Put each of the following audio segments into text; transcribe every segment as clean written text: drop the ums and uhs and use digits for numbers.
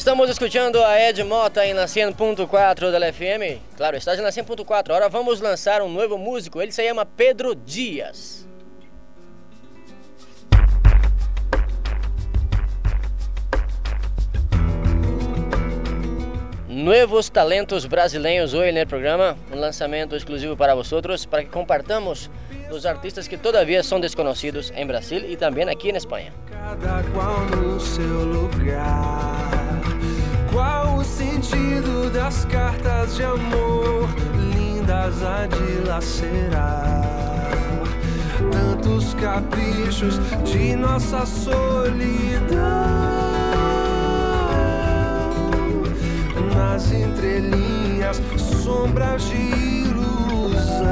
Estamos escutando a Ed Mota em na 100.4 da FM. Claro, estás na 100.4. Agora vamos lançar um novo músico. Ele se chama Pedro Dias. Nuevos talentos brasileiros hoje no programa. Um lançamento exclusivo para vocês, para que compartamos os artistas que todavia são desconhecidos em Brasil e também aqui na Espanha. Cada qual no seu lugar. Qual o sentido das cartas de amor, lindas a dilacerar? Tantos caprichos de nossa solidão, nas entrelinhas, sombras de ilusão.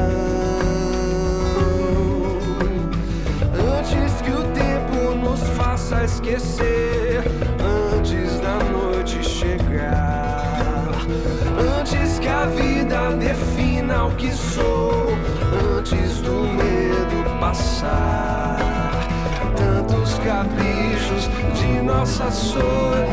Antes que o tempo nos faça esquecer, antes da noite chegar, antes que a vida defina o que sou, antes do medo passar, tantos caprichos de nossa solidão,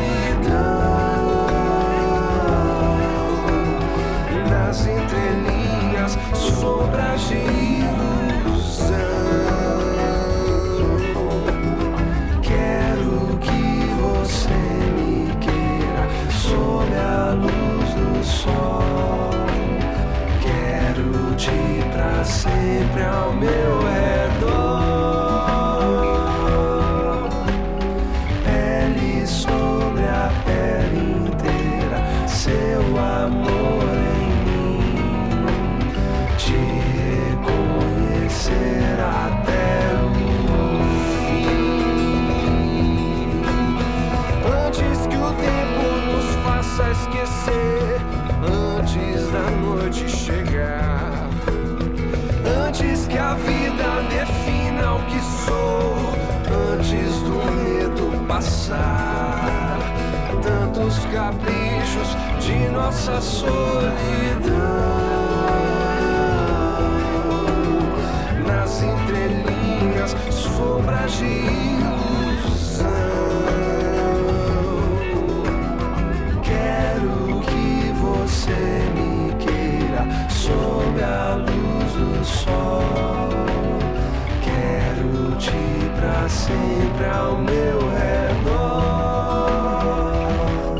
nas entrelinhas, sombras de ilusão. Quero que você me queira sob a luz do sol. Quero-te pra sempre ao meu redor. Pele sobre a pele inteira, seu amor em mim, te reconhecer até o esquecer, antes da noite chegar, antes que a vida defina o que sou, antes do medo passar, tantos caprichos de nossa solidão, nas entrelinhas, sombras de ilusão. Você me queira sob a luz do sol. Quero-te pra sempre ao meu redor.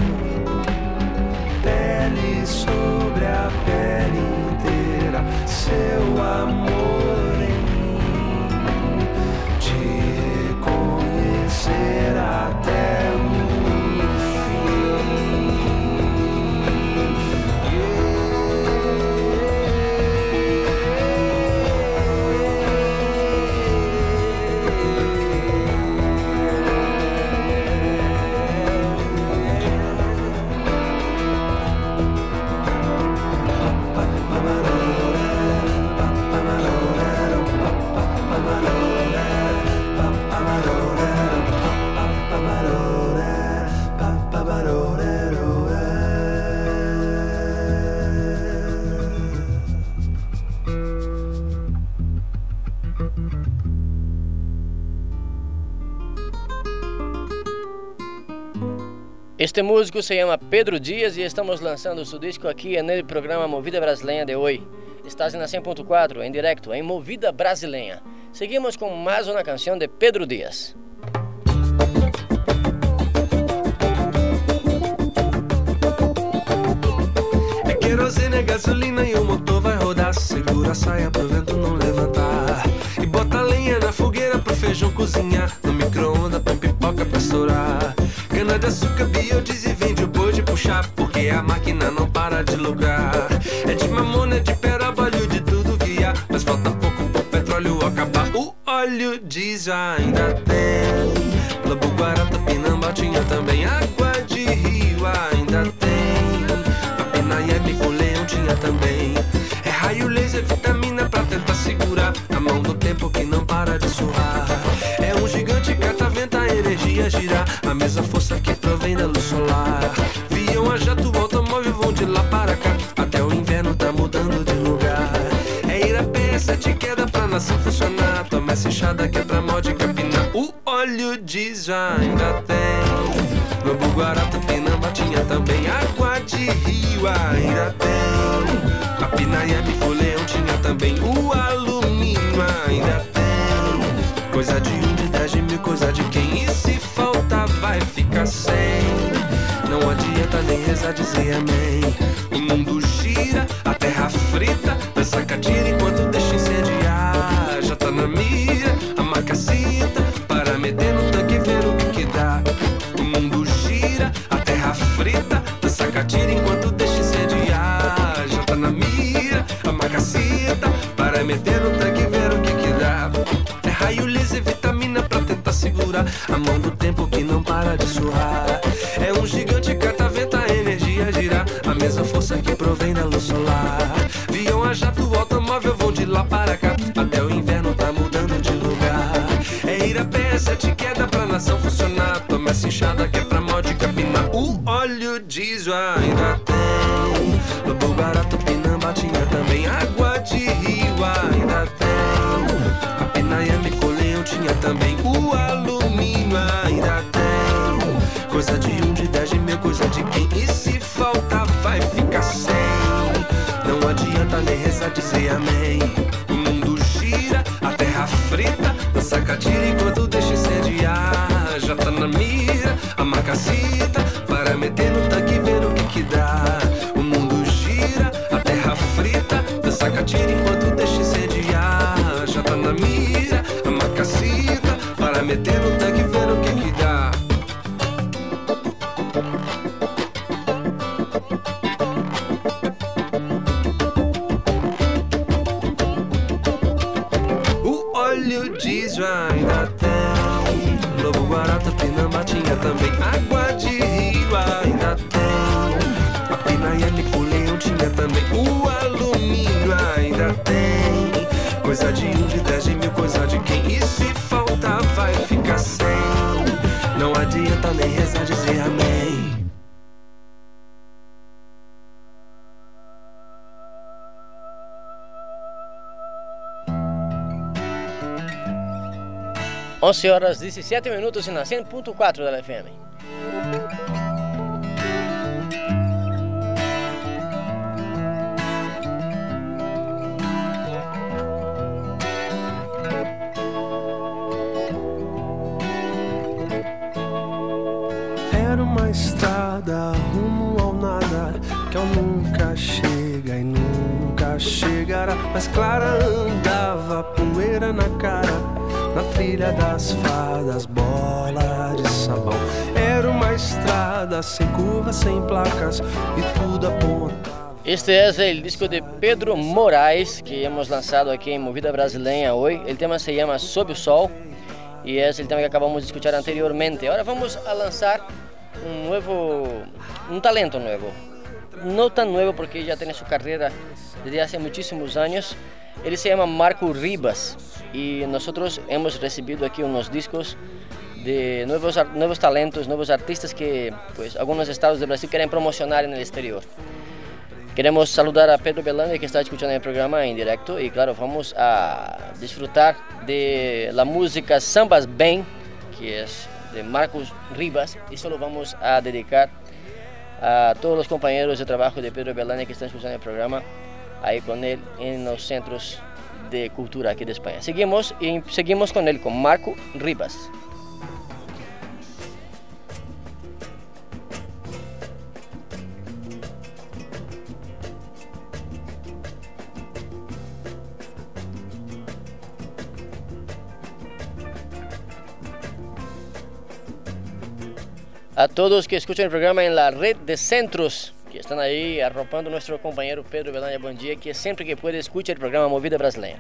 Pele sobre a pele inteira, seu amor em mim, te reconhecer até o Este músico se chama Pedro Dias e estamos lançando seu disco aqui no programa Movida Brasileira de hoje. Estás na 100.4 em direto em Movida Brasileira. Seguimos com mais uma canção de Pedro Dias. É querosene, é gasolina e o motor vai rodar. Segura a saia pro vento não levantar. E bota lenha na fogueira pro feijão cozinhar. No micro-ondas põe pipoca pra estourar. Cana de açúcar, biodiesel, vende o boi de puxar, porque a máquina não para de lucrar. É de mamona, é de perabalho, de tudo que há, mas falta pouco pro petróleo acabar. O óleo diesel ainda tem, Lobo, Guará, Tupinambá tinha também. Água de rio ainda tem, Papinaiebe com Leão tinha também. É raio laser, vitamina pra tentar segurar a mão do tempo que não para de surrar. É um gigante catavento, a energia girar, a mesma força que provém da luz solar. Viam a jato, automóvel vão de lá para cá, até o inverno tá mudando de lugar. É ir a pé, 7 queda pra nação funcionar. Toma essa enxada que é pra mod capinar. O óleo diesel ainda tem, Lobo, Guarapinamba tinha também água de rio, ainda tem. A Pinaia, Mico-Leão tinha também o alumínio, ainda tem. Coisa de 1, de 10, de 1000, coisa de quem, e se faltar vai ficar sem. Não adianta nem rezar, dizer amém. O mundo gira, a terra frita, dança catira enquanto deixa incendiar. Já tá na mira, a macacita, para meter no tanque e ver o que dá. O mundo gira, a terra frita, dança catira enquanto deixa incendiar. Já tá na mira, a macacita, para meter no tanque e ver o que dá. É raio laser, vitamina pra tentar segurar a mão do tempo que não para de suar. É um gigante catavento, a energia girar, a mesma força que provém da luz solar. Viam a jato, automóvel vão de lá para cá, até o inverno tá mudando de lugar. É ir a pé, é 7 queda pra nação funcionar. Toma essa enxada que é pra mal de capinar. O óleo diesel ainda tem. Lobo Guará, Pinamba tinha também água de rio, ainda tem. A Pinaia, Mico-Leão tinha também o alumínio, ainda tem. Coisa de 1, de 10, de 1000, coisa de quem, e se faltar vai ficar sem. Não adianta nem rezar, dizer amém. O mundo gira, a terra frita, dança catira enquanto deixa incendiar. Já tá na mira, a macacita, para meter no tanque e ver o que dá. O mundo gira, a terra frita, dança catira enquanto deixa incendiar. Já tá na mira, a macacita, para meter no tanque e ver o que dá. O óleo diesel ainda tem. Lobo Guará, Pinamba tinha também água de rio, ainda tem. A Pinaia, Mico-Leão tinha também o alumínio, ainda tem. Coisa de 1, de 10, de 1000, coisa de quem, e se faltar vai ficar sem. Não adianta nem rezar, dizer amém. Onze horas 17 minutos na 100.4 da FM. Era uma estrada rumo ao nada, que eu nunca chega e nunca chegará. Mas Clara andava, poeira na cara, na trilha das fadas, bola de sabão. Era uma estrada sem curvas, sem placas, e tudo apontava. Este es el disco de Pedro Moraes que hemos lanzado aquí en Movida Brasileña hoy. El tema se llama Sob el Sol y es el tema que acabamos de escuchar anteriormente. Ahora vamos a lanzar un talento nuevo. No tan nuevo porque ya tiene su carrera desde hace muchísimos años. Él se llama Marco Ribas y nosotros hemos recibido aquí unos discos de nuevos talentos, nuevos artistas que pues algunos estados de Brasil quieren promocionar en el exterior. Queremos saludar a Pedro Bellange que está escuchando el programa en directo y claro, vamos a disfrutar de la música Sambas Bem, que es de Marcos Ribas, y solo vamos a dedicar a todos los compañeros de trabajo de Pedro Bellange que están escuchando el programa ahí con él en los centros de cultura aquí de España. Seguimos con él, con Marco Ribas. A todos que escuchan el programa en la red de centros que están ahí arropando a nuestro compañero Pedro Bellange, buen día, que siempre que puede escucha el programa Movida Brasileña.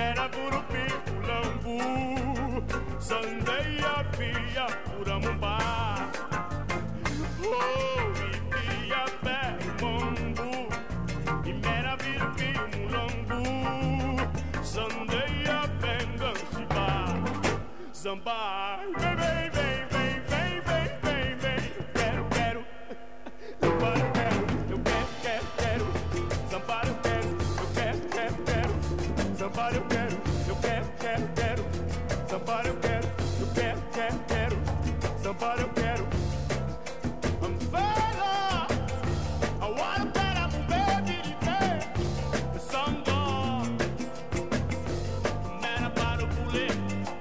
Sandeia, pia, pura mumbai. Sambar, vem, vem, vem, vem, vem, vem, vem, vem. Quero, quero, sambar eu quero, eu quero, quero, quero. Sambar eu quero, eu quero, quero, quero. Sambar eu quero, eu quero, quero, quero. Sambar eu quero, eu quero, quero, quero. Sambar eu quero. I'm fella, I wanna bet I'm baby, the sun gone. Man, I'm about to pull it.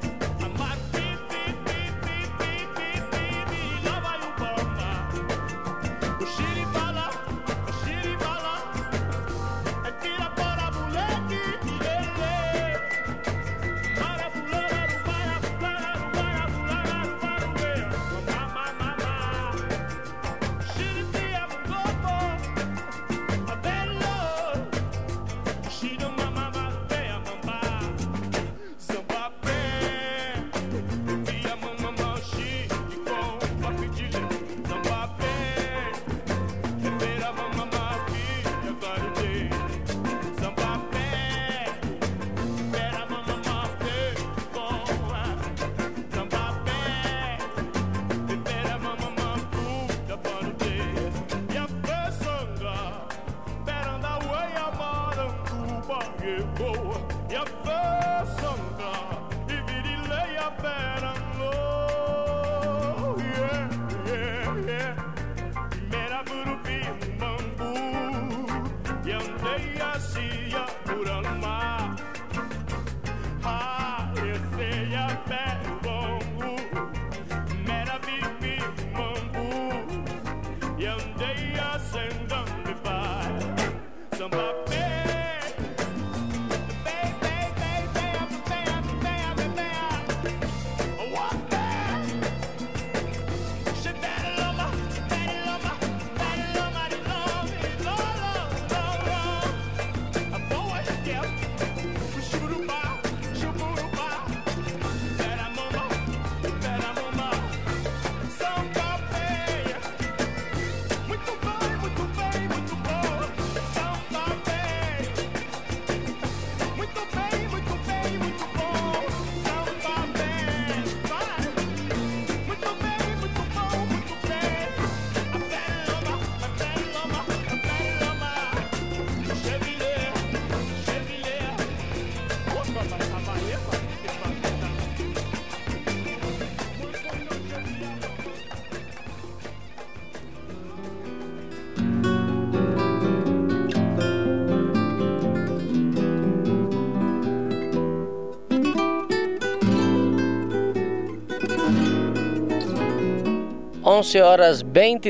Horas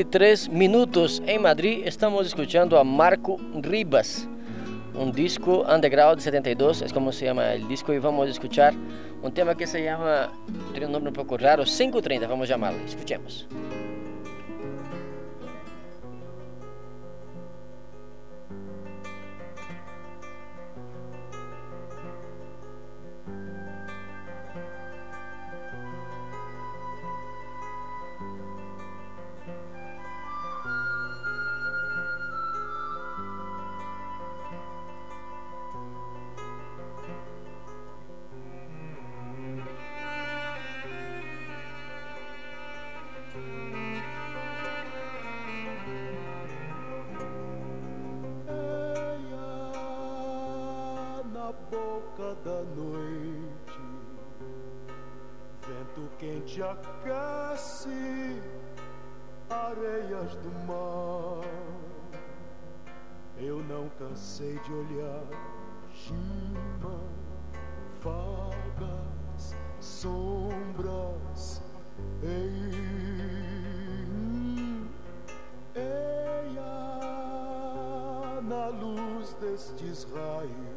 23 minutos em Madrid. Estamos escuchando a Marco Ribas, un disco underground de 72, es como se llama el disco, y vamos a escuchar un tema que se llama, tiene un nombre un poco raro, 530, vamos a llamarlo. Escuchemos. Da noite, vento quente aquece areias do mar. Eu não cansei de olhar chima, vagas, sombras. Eia, na luz destes raios,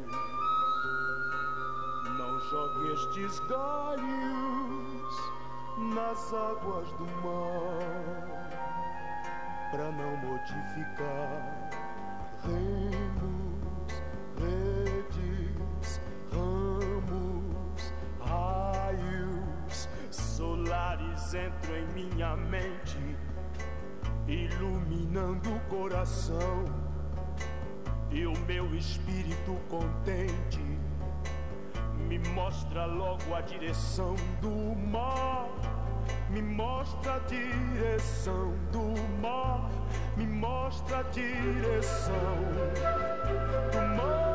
não jogue estes galhos nas águas do mar, pra não modificar remos, redes, ramos, raios solares entram em minha mente, iluminando o coração e o meu espírito contente me mostra logo a direção do mar. Me mostra a direção do mar. Me mostra a direção do mar.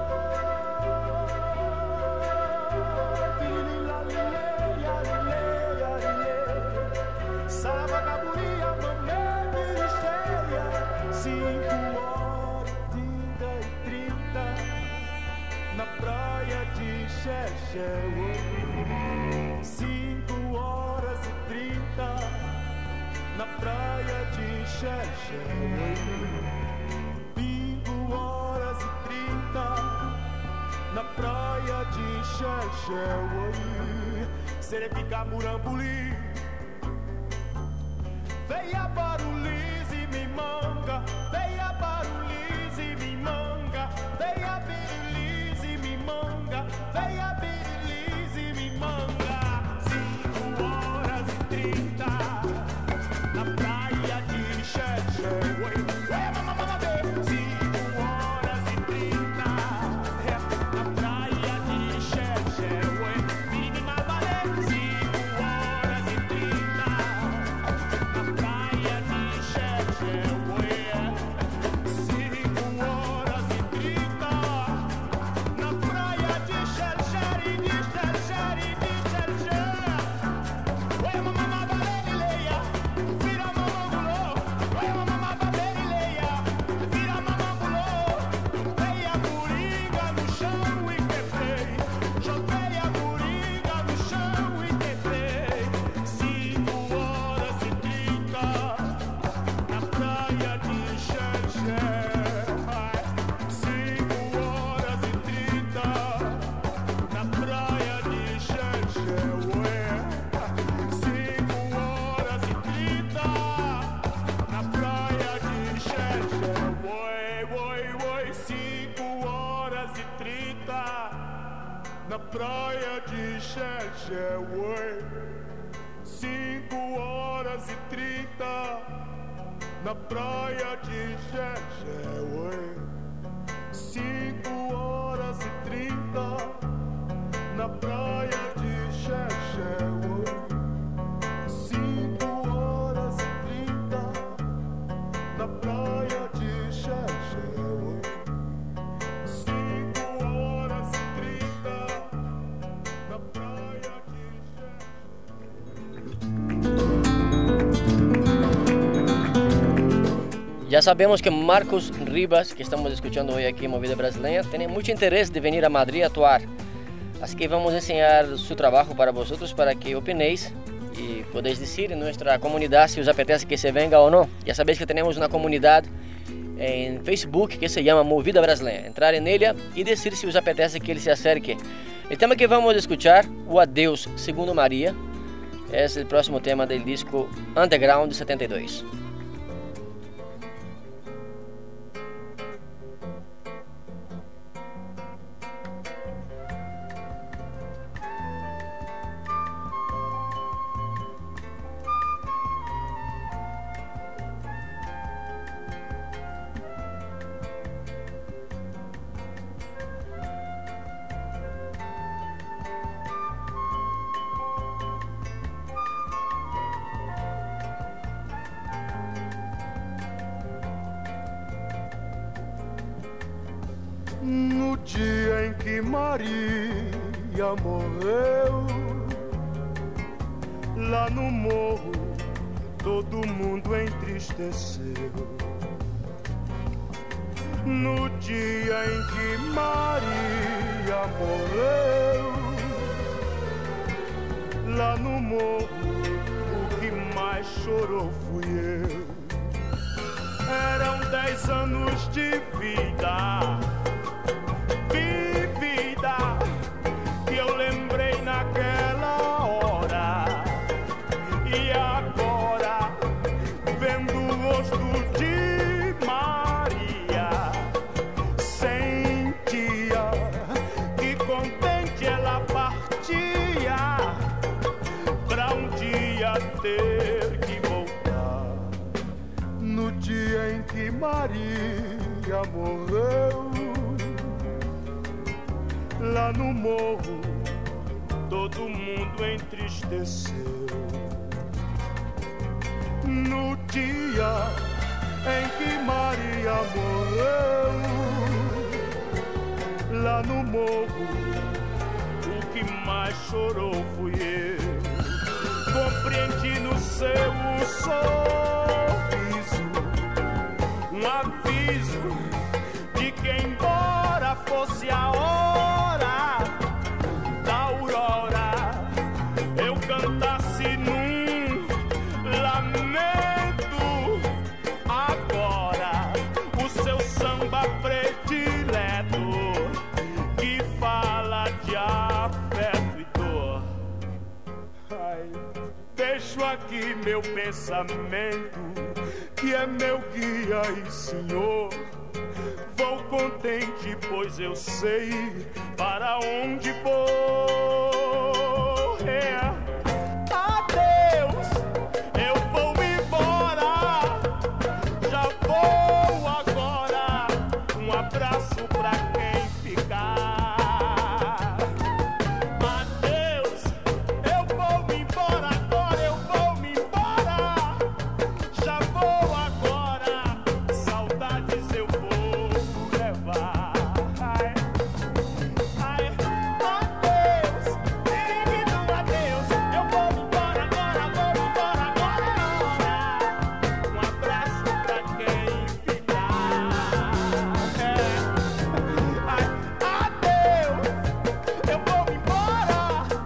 Savagaburia, mamãe, cheia. 5h30 na praia de Xexé. 5h30 na praia de Xexé. 5h30 na praia de Xexé. Serepica, Murambulim. Veia Barulis e me manga, veia Barulis e me manga, veia Birilis e me manga, veia Birilis e me manga. 5h30 na praia de Xexé. Ué, mamãe, 5h30 na praia de Xexé. Ué, menina Mabalé, 5h30 na praia de Xexé. Ué, 5h30 na praia de Xexé e de Xexé e de Xexé. Ué, mamãe, Mabalé, vira mamangulô. Ué, mamãe, Mabalé, vira mamangulô. Joguei a moringa no chão e quebrei. Joguei a moringa no chão e quebrei. 5h30 na praia de Xexé. 5h30 na praia de Xexé. Ué, 5h30 na praia de Xexé. Ué, 5h30 na praia de Xexé. Ué, 5h30 na praia de Xexé. Ué, 5h30 na praia de Xexé. Ué, 5h30 na praia de Xexé. Ué, 5h30 na praia de Ya sabemos que Marcos Ribas, que estamos escuchando hoy aquí en Movida Brasileña, tiene mucho interés de venir a Madrid a actuar. Así que vamos a enseñar su trabajo para vosotros, para que opinéis y podéis decir en nuestra comunidad si os apetece que se venga o no. Ya sabéis que tenemos una comunidad en Facebook que se llama Movida Brasileña. Entrar en ella y decir si os apetece que él se acerque. El tema que vamos a escuchar, O Adeus Segundo María, es el próximo tema del disco Underground de 72. No dia em que Maria morreu, lá no morro todo mundo entristeceu. No dia em que Maria morreu, lá no morro o que mais chorou fui eu. Eram 10 anos de vida vivida, que eu lembrei naquela hora. E agora, vendo o rosto de Maria, sentia que contente ela partia, pra um dia ter que voltar. No dia em que Maria morreu, lá no morro todo mundo entristeceu. No dia em que Maria morreu, lá no morro, o que mais chorou fui eu. Compreendi no seu sorriso um aviso de que, embora fosse a hora da aurora, eu cantasse num lamento agora o seu samba predileto que fala de afeto e dor. Ai, deixo aqui meu pensamento, que é meu guia e senhor. Vou contente, pois eu sei para onde vou. Adeus, eu vou embora, já vou agora. Um abraço pra quem ficar. Adeus, eu vou me embora agora, eu vou me embora, já vou agora. Saudades eu vou levar. Ai, ai, adeus, querido, adeus. Eu vou me embora agora, vou me embora agora. Um abraço pra quem ficar. Ai, adeus, eu vou me embora agora.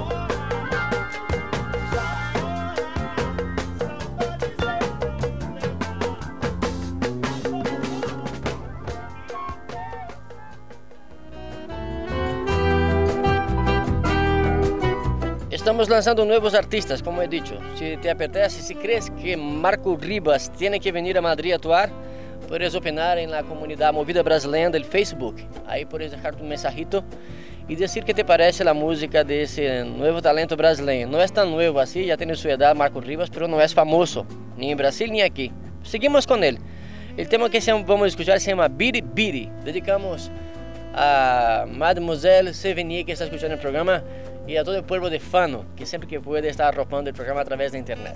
Estamos lanzando nuevos artistas, como he dicho. Si te apetece, si crees que Marco Ribas tiene que venir a Madrid a actuar, puedes opinar en la comunidad Movida Brasileña del Facebook. Ahí puedes dejar tu mensajito y decir qué te parece la música de ese nuevo talento brasileño. No es tan nuevo así, ya tiene su edad Marco Ribas, pero no es famoso, ni en Brasil ni aquí. Seguimos con él. El tema que vamos a escuchar se llama Biri Biri. Dedicamos a Mademoiselle Sevigny, que está escuchando el programa, y a todo el pueblo de Fano, que siempre que puede está arropando el programa a través de internet.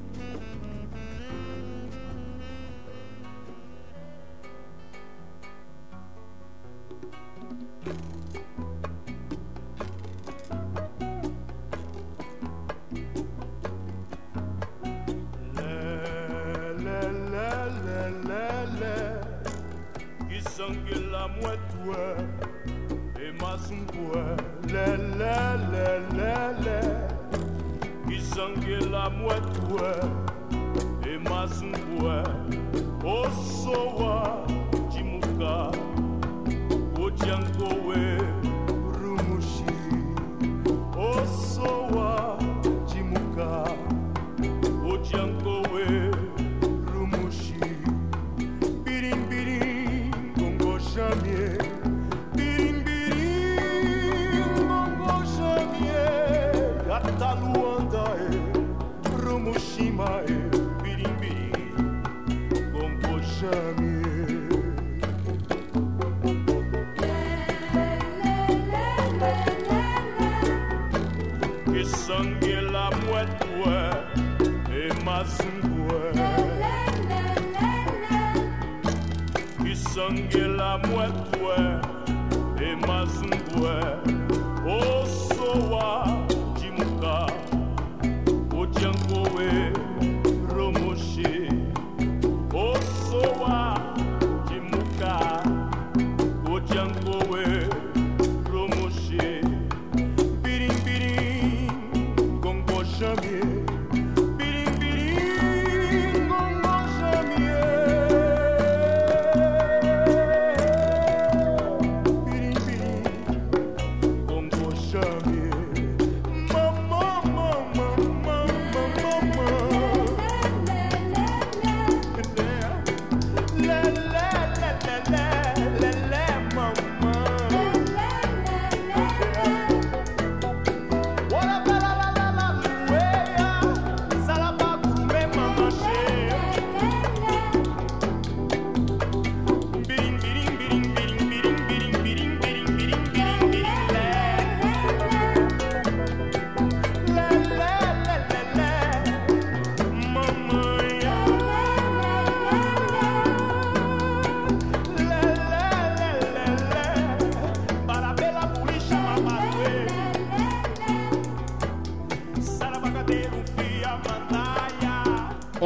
Kisangela mwetua emasumbua le Kisangela mwetua emasumbua osowa jimuka ojangowe rumushi osowa jimuka ojangowe rumushi birim birim gongo shamie birim birim gongo shamie gata luanda rumushima birim birim gongo shamie. Kisangela mwetua emasumbua Kisangela mwetua emasumbua osowa jimuka ojangowe romoshi osowa jimuka ojangowe romoshi birim birim gongo shamie birim birim gongo shamie birim birim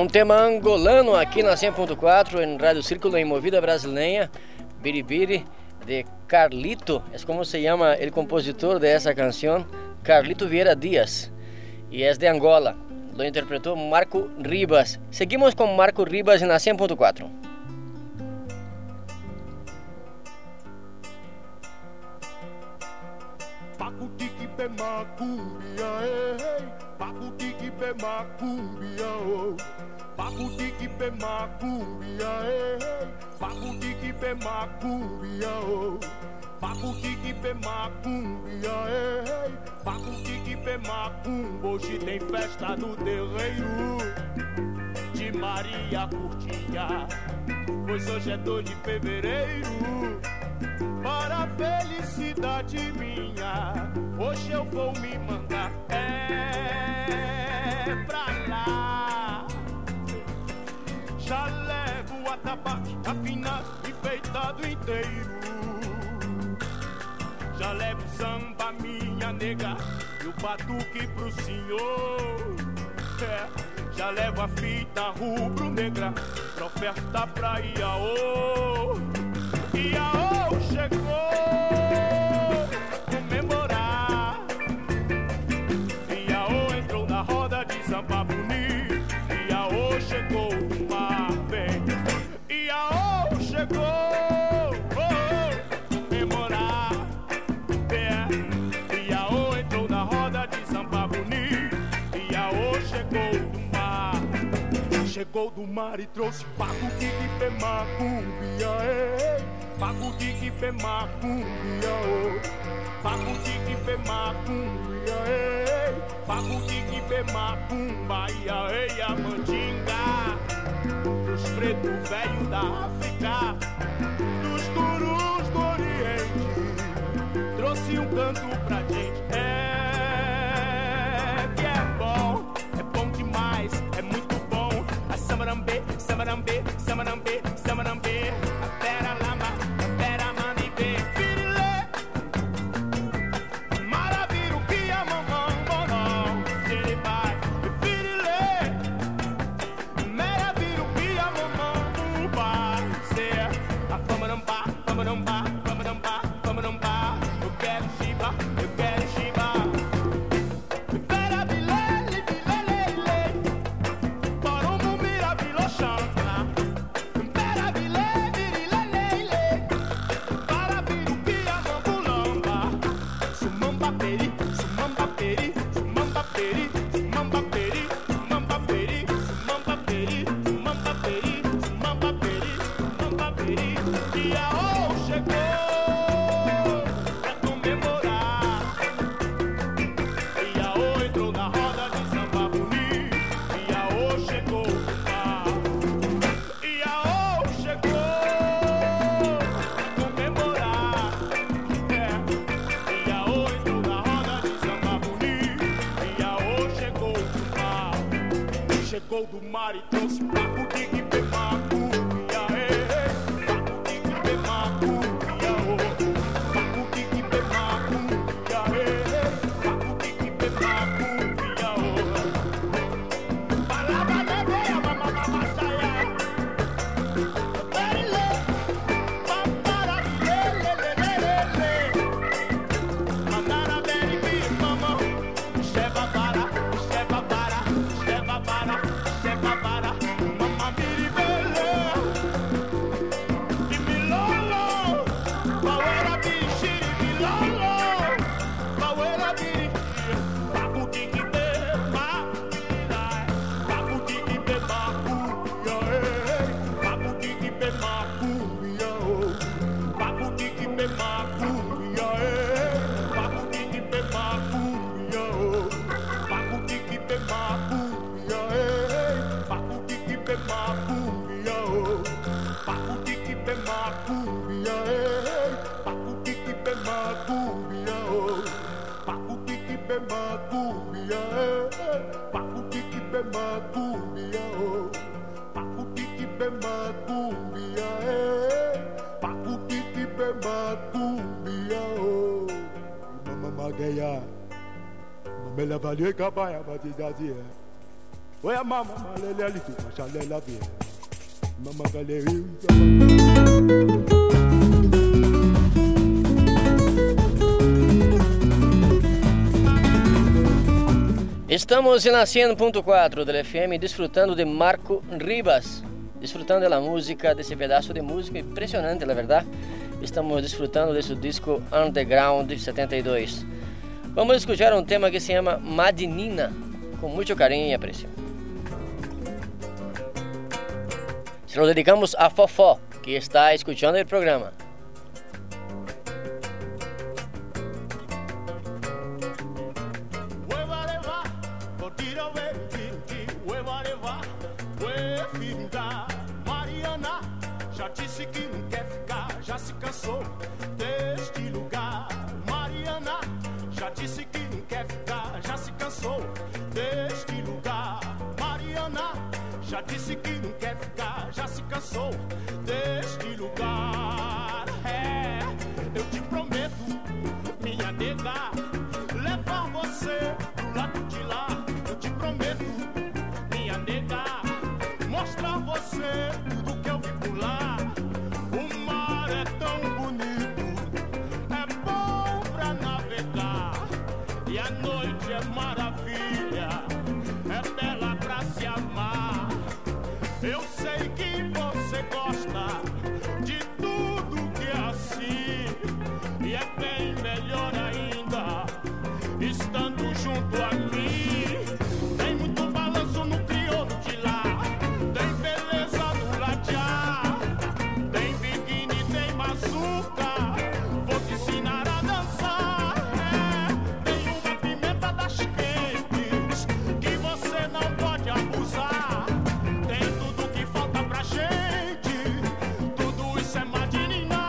Um tema angolano aqui na 100.4 em Rádio Círculo em Movida Brasileña, Biribiri, de Carlito, é como se chama o compositor dessa canção, Carlito Vieira Dias, e é de Angola. Lo interpretou Marco Ribas. Seguimos com Marco Ribas na 100.4. Pacutique pe macumbia, ei, pacutique pe macumbia, oh. Pacutique pe macumbia, ei, pacutique pe macumbia, oh. Pacutique pe macumbia, ei, pacutique pe macumba. Hoje tem festa no terreiro de Maria Curtinha, pois hoje é 2 de fevereiro. Para a felicidade minha, hoje eu vou me mandar pra lá. Já levo o atabaque afinado e feitado inteiro. Já levo samba, minha nega, e o batuque pro senhor. Já levo a fita rubro-negra pra oferta pra Iaô. Iaô chegou pra comemorar. Iaô entrou na roda de samba bonito. Iaô chegou do mar, vem. Iaô chegou comemorar. Iaô entrou na roda de samba bonito. Iaô chegou do mar. Chegou do mar e trouxe pacutique pe macumbia, ei. Pacutique pe macumbia, oh. Pacutique pe macumbia, ei. Pacutique pe macumba, ia, ei, a mandinga. Dos pretos velhos da África, dos gurus do Oriente, trouxe um canto pra gente. Que é bom demais, é muito bom. A samarambe, samarambe, samarambe, samarambe. A pera lama, a pera manda e vem. Firilê, maravilha, o que a mamãe morou. Ele vai, firilê, maravilha, o que a mamãe vai ser. A famarambá, famarambá, famarambá, famarambá. Eu quero chiba, eu quero chiba. Chegou do mar e trouxe pacutique pe macumbia, ei. Pacutique pe macumbia, oh. Pacutique pe macumbia, ei. Pacutique pe macumbia, oh. Palavra da veia, mamamama saia. Berile, pampara, lelelelelele. Mandara beribi, mamão. Cheva para, cheva para, cheva para. Mela value kabaya batizazi. Oya mama malele alitu mashalela bien. Mama galeri. Estamos en la 100.4 del FM disfrutando de Marco Ribas, disfrutando de la música, de ese pedazo de música impresionante, la verdad. Estamos disfrutando de su disco Underground 72. Vamos a escuchar un tema que se llama Madinina, con mucho cariño y aprecio. Se lo dedicamos a Fofó, que está escuchando el programa. Mariana, já disse que não quer ficar, já se cansou deste lugar. Mariana, já disse que não quer ficar, já se cansou deste lugar. Mariana, já disse que não quer ficar, já se cansou deste lugar. É, eu te prometo, minha nega, levar você pro lado de lá. Eu te prometo, minha nega, mostrar você tudo que eu vi por lá. O mar é tão bonito, é bom pra navegar, e a noite é maravilha, é bela pra se amar. Eu sei que você gosta de tudo que é assim, e é bem melhor ainda estando junto a mim. Tem muito balanço no crioulo de lá, tem beleza no ladear, tem biquíni, tem maçuca, vou te ensinar a dançar. É, tem uma pimenta das quentes que você não pode abusar. Tem tudo que falta pra gente, tudo isso é madinina.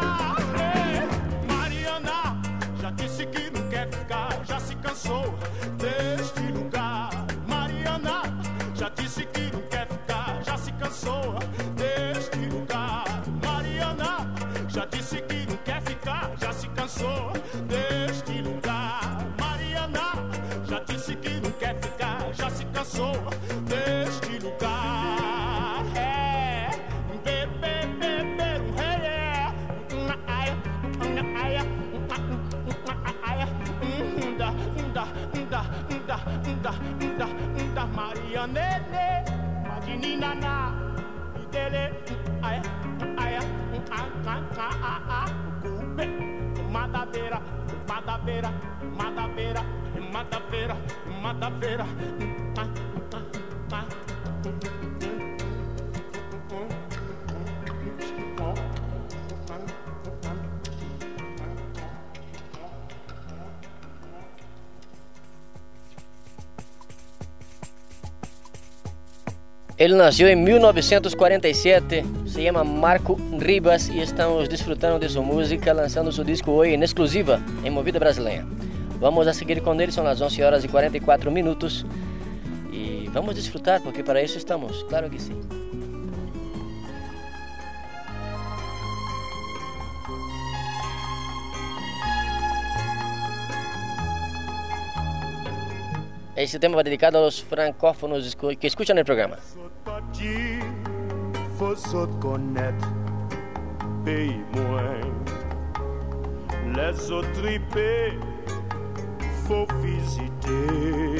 É, Mariana, já disse que não quer ficar, já se cansou deste lugar. Mariana, já disse que não quer ficar, já se cansou deste lugar. Mariana, já disse que não quer ficar, já se cansou deste lugar. Mariana, já disse que não quer ficar, já se cansou deste lugar. É, bebê, bebê, é, ai, ai, Marianene, Madinina na, Idele, ai, ai, Cube, Madaveira, Madaveira, Madaveira, Madaveira, Madaveira. Ele nasceu em 1947, se llama Marco Ribas e estamos desfrutando de sua música, lançando seu disco hoje em exclusiva em Movida Brasileira. Vamos a seguir com ele, são as 11 horas e 44 minutos e vamos desfrutar, porque para isso estamos, claro que sim. Esse tema vai dedicado aos francófonos que escutam o programa. Faut se connaître, pays moins. Les autres tripés, faut visiter.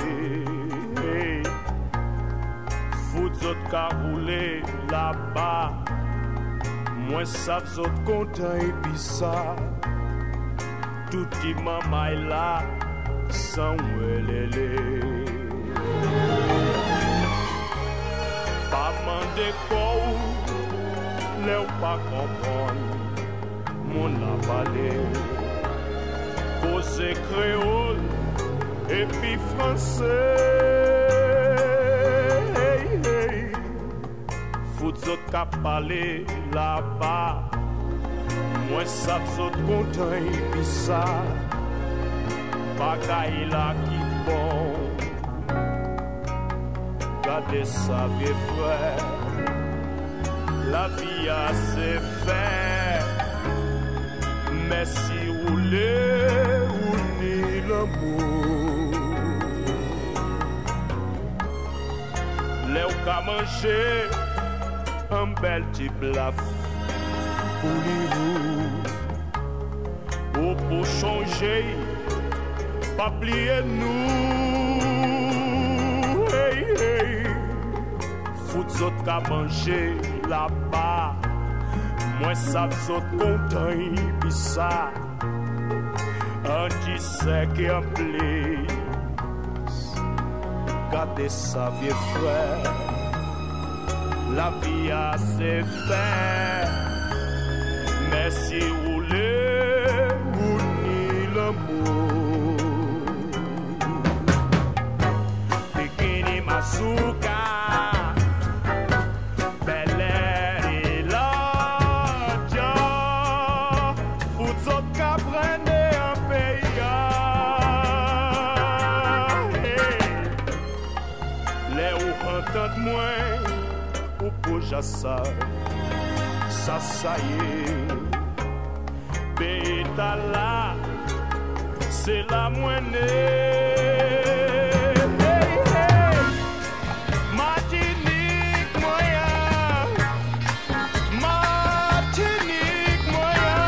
Faut autres qu'à rouler là-bas. Moi, ça autres content et puis ça. Tout qui maman est là. Sans welele, pas mandé quoi, l'eu pas comprendre, mon avalé, cause créole et puis français, faut autres qu'à parler là-bas, moi ça autres content et puis ça. Bagay la ki bon, gade sa vie frère, la vie a se fait, mais si ou ni l'amour, ka manger un bel petit blaf pour lui ou pour changer pas plier nous hey hey fout zot ka manger là-bas moi ça zot content pis ça un qui sait qui en plie gardez sa vieux frère la vie a ses fait mais si vous voulez unir l'amour Bikini Masuka Bel Air et l'Odja Foutzot ka prene un pays les ou entend moins ou pour jassa ça y est Béta là c'est la moine Martinique moyen Martinique moyen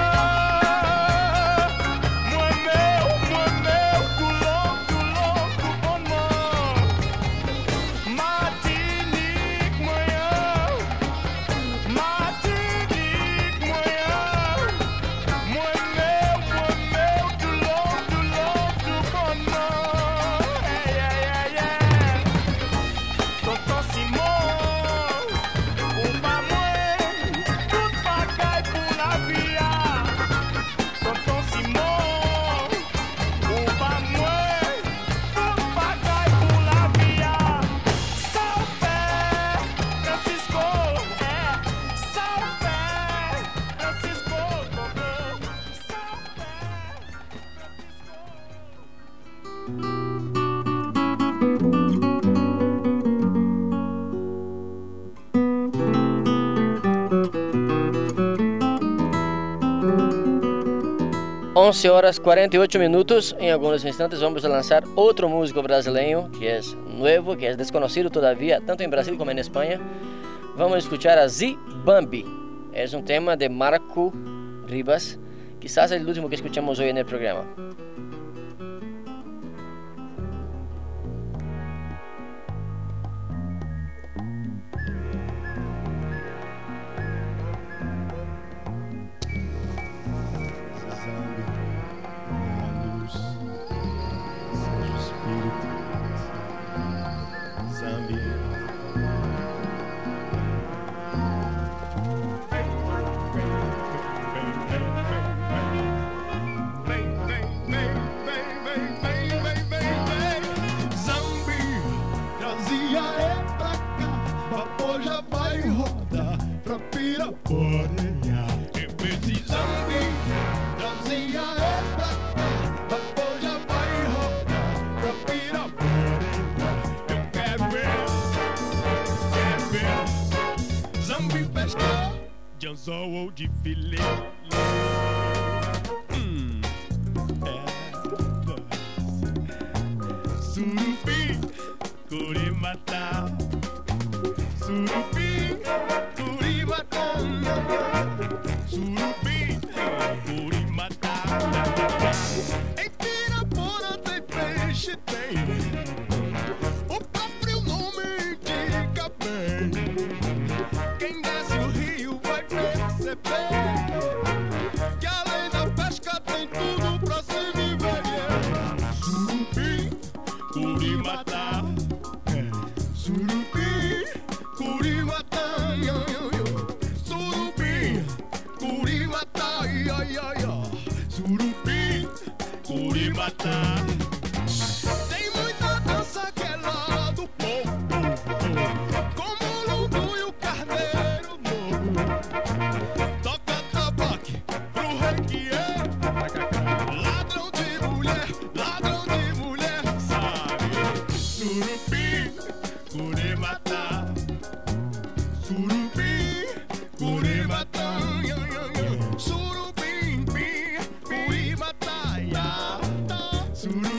moi-même tout long tout bonnement Martinique moyen Martinique moyen moi-même tout long tout bonnement Tonton Simon ou pas moi tout bagaille pour la vie Tonton Simon ou pas moi tout bagaille pour la vie ça fait Francisco ça fait Francisco ça fait 11 horas 48 minutos. En algunos instantes vamos a lanzar otro músico brasileño que es nuevo, que es desconocido todavía, tanto en Brasil como en España. Vamos a escuchar a Zibambi. Es un tema de Marco Ribas, quizás el último que escuchamos hoy en el programa. Anzol de filé Surupi, Curimata Surupi, Curimata Surupi, Curimata Em Pirapora tem peixe, tem o próprio nome indica bem Quem desce o rio vai perceber que além da pesca tem tudo pra se viver. Surubim, Curimata, Surubim, Curimata, Surubim, Curimata, Surubim, Curimata. Tem muita dança que é lá do povo, como o lumbu e o carneiro novo. Toca tabaque pro rei que é ladrão de mulher, sabe? Surubim, Curimata, Surubim, Curimata, Surubim, Curimata, Surubim.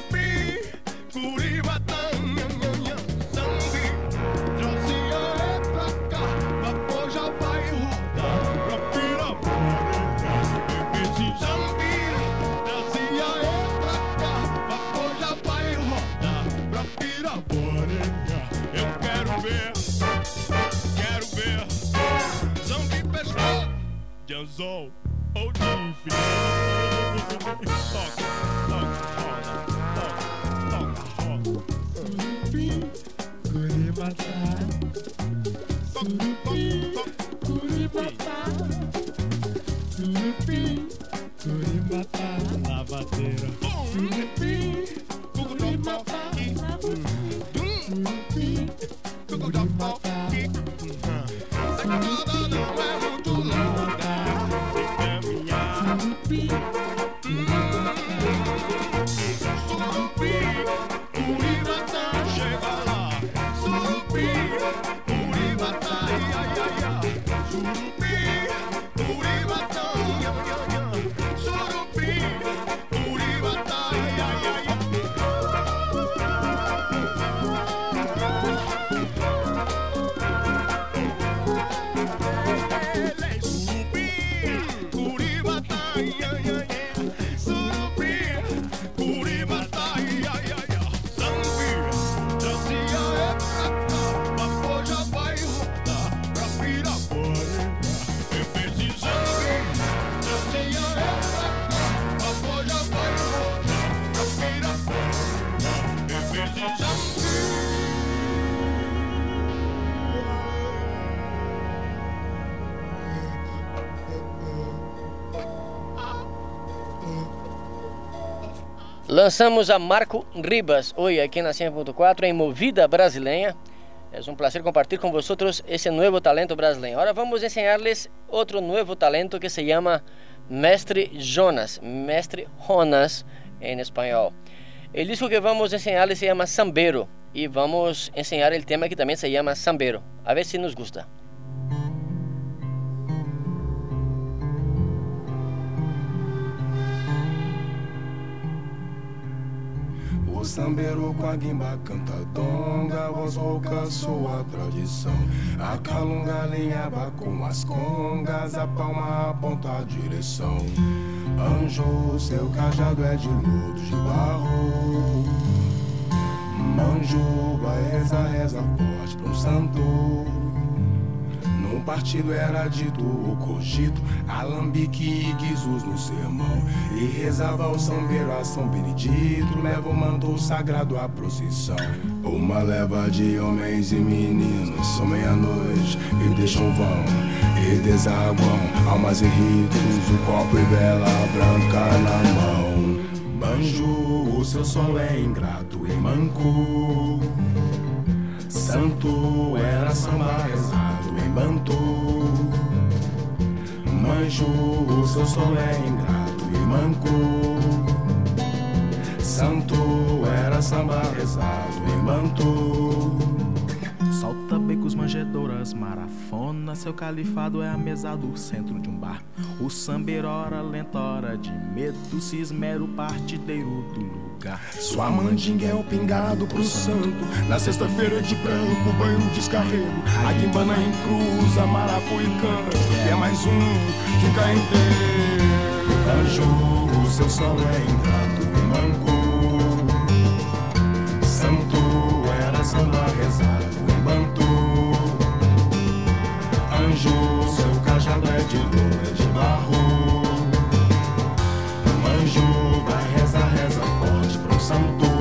Lançamos a Marco Ribas hoy aquí en la 100.4 en Movida Brasileña. Es un placer compartir con vosotros ese nuevo talento brasileño. Ahora vamos a enseñarles otro nuevo talento que se llama Mestre Jonas en español. El disco que vamos a enseñarles se llama Sambero y vamos a enseñar el tema que también se llama Sambero. A ver si nos gusta. O sambeiro com a guimba canta donga, a voz rouca soa a tradição. A calunga alinhava com as congas, a palma aponta a direção. Anjo, seu cajado é de lodo de barro. Manjo, vai reza, reza forte pra um santo. No partido era dito o cogito, alambique e guizos no sermão. E rezava o sambeiro a São Benedito, leva o manto sagrado à procissão. Uma leva de homens e meninos somem à noite e deixam vão e desaguam almas e ritos, o copo e vela branca na mão. Banjo, o seu solo é ingrato e manco. Santo era samba rezado em banto. Manjo, o seu solo é ingrato e manco. Santo era samba rezado em banto. Solta becos, manjedoras, marafona. Seu califado é a mesa do centro de um bar. O sambeiro hora lenta, hora de medo, se esmera o partideiro do lugar. Sua mandinga é o pingado pro santo. Na sexta-feira de branco, banho descarrego. A guimbana em cruz, a marafu e canto. E é mais um que cai inteiro. Anjo, o seu solo é ingrato e manco. Santo era samba rezado em banto. Anjo, seu cajado é de lua, de barro. Anjo, vai rezar, reza forte pro santo.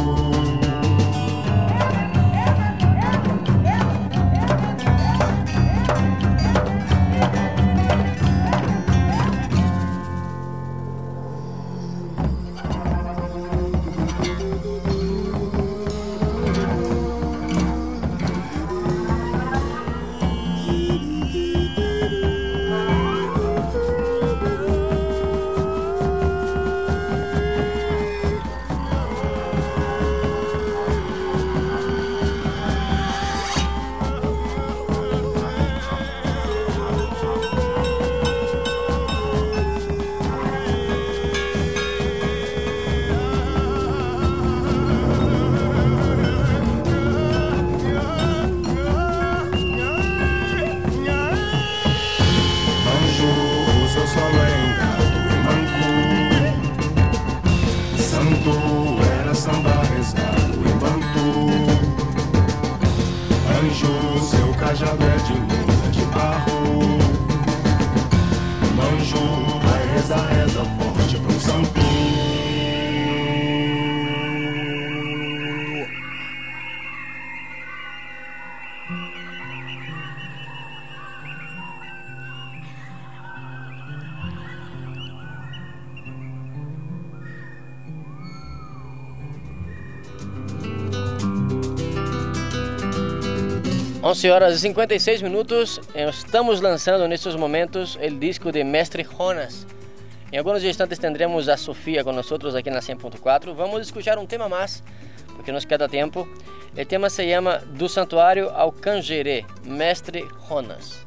11 horas e 56 minutos. Estamos lançando nestes momentos o disco de Mestre Jonas. Em alguns instantes tendremos a Sofia com nós aqui na 100.4. Vamos escutar um tema mais, porque nos queda tempo. O tema se chama Do Santuário ao Canjerê, Mestre Jonas.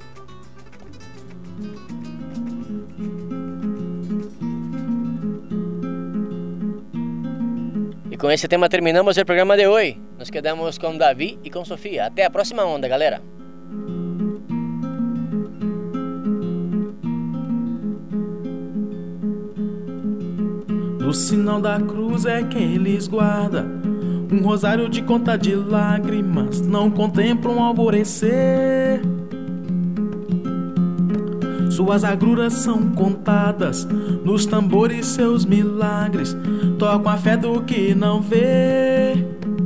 E com esse tema terminamos o programa de hoje. Nos quedamos com Davi e com Sofia. Até a próxima onda, galera. Do sinal da cruz é que eles guardam um rosário de conta de lágrimas, não contemplam o alvorecer. Suas agruras são contadas nos tambores, seus milagres tocam a fé do que não vê.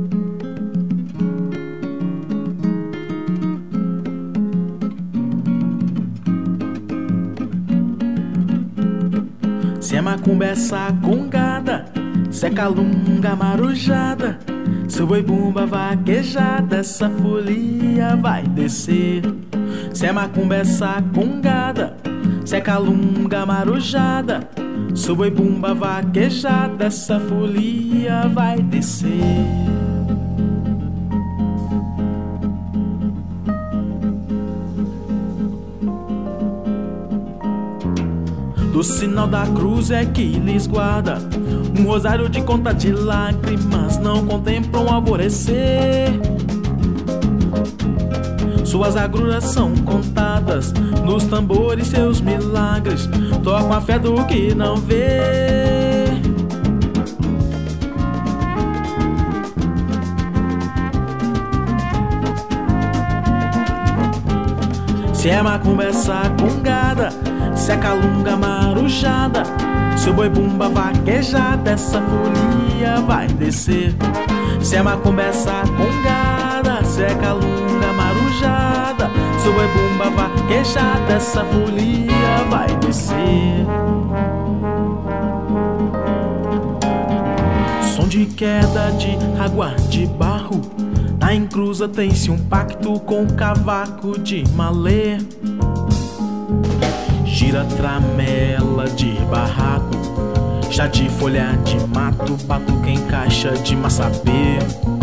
Se é macumba, essa congada, se é calunga, marujada, se o boi bumba vaquejada, essa folia vai descer. Se é macumba, essa congada, se é calunga, marujada, se o boi bumba vaquejada, essa folia vai descer. Do sinal da cruz é que lhes guarda um rosário de conta de lágrimas, não contemplam o alvorecer. Suas agruras são contadas nos tambores, seus milagres tocam a fé do que não vê. Se é macumba, essa congada, se é calunga, marujada, se o boi bumba vaquejada, essa folia vai descer. Se é macumba, essa congada, se é calunga, marujada, se o boi bumba vaquejada, essa folia vai descer. Som de queda de água de barro, na encruza tem-se um pacto com o cavaco de malê. Gira tramela de barraco, chá de folha de mato, batuca em caixa de maçapê.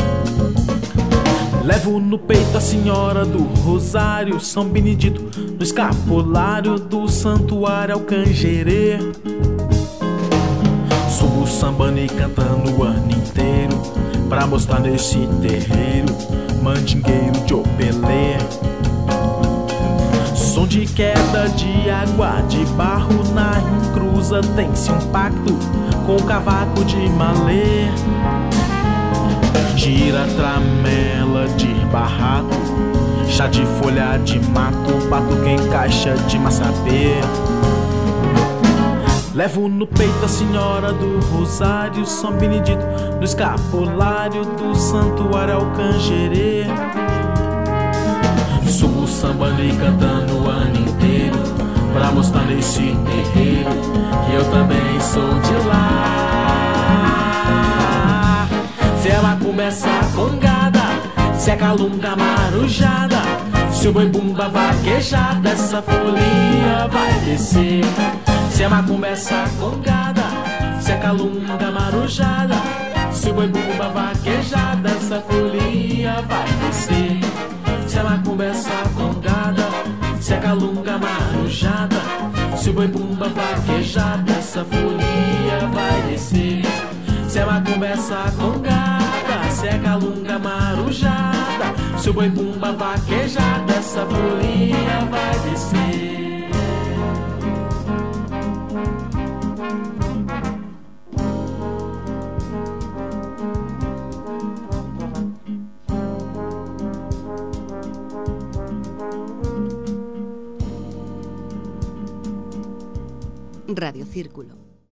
Levo no peito a senhora do rosário, São Benedito, no escapulário do santuário ao Canjerê. Subo sambando e cantando o ano inteiro, pra mostrar nesse terreiro, mandingueiro de opelê. Som de queda de água de barro, na encruza tem-se um pacto com o cavaco de malê. Gira tramela de barraco, chá de folha de mato, batuca em caixa de maçapê. Levo no peito a senhora do rosário, São Benedito, no escapulário do santuário ao Canjerê. Subo sambando e cantando o ano inteiro, pra mostrar nesse terreiro que eu também sou de lá. Se é macumba, essa congada, se é calunga, marujada, se o boi bumba vaquejada, essa folia vai descer. Se é macumba, essa congada, se é calunga, marujada, se o boi bumba vaquejada, essa folia vai descer. Se é macumba, essa congada, se é calunga, marujada, se o boi bumba vaquejada, essa folia vai descer. Se é macumba, essa congada, se é calunga, marujada, se o boi bumba vaquejada, essa folia vai descer. Radio Círculo.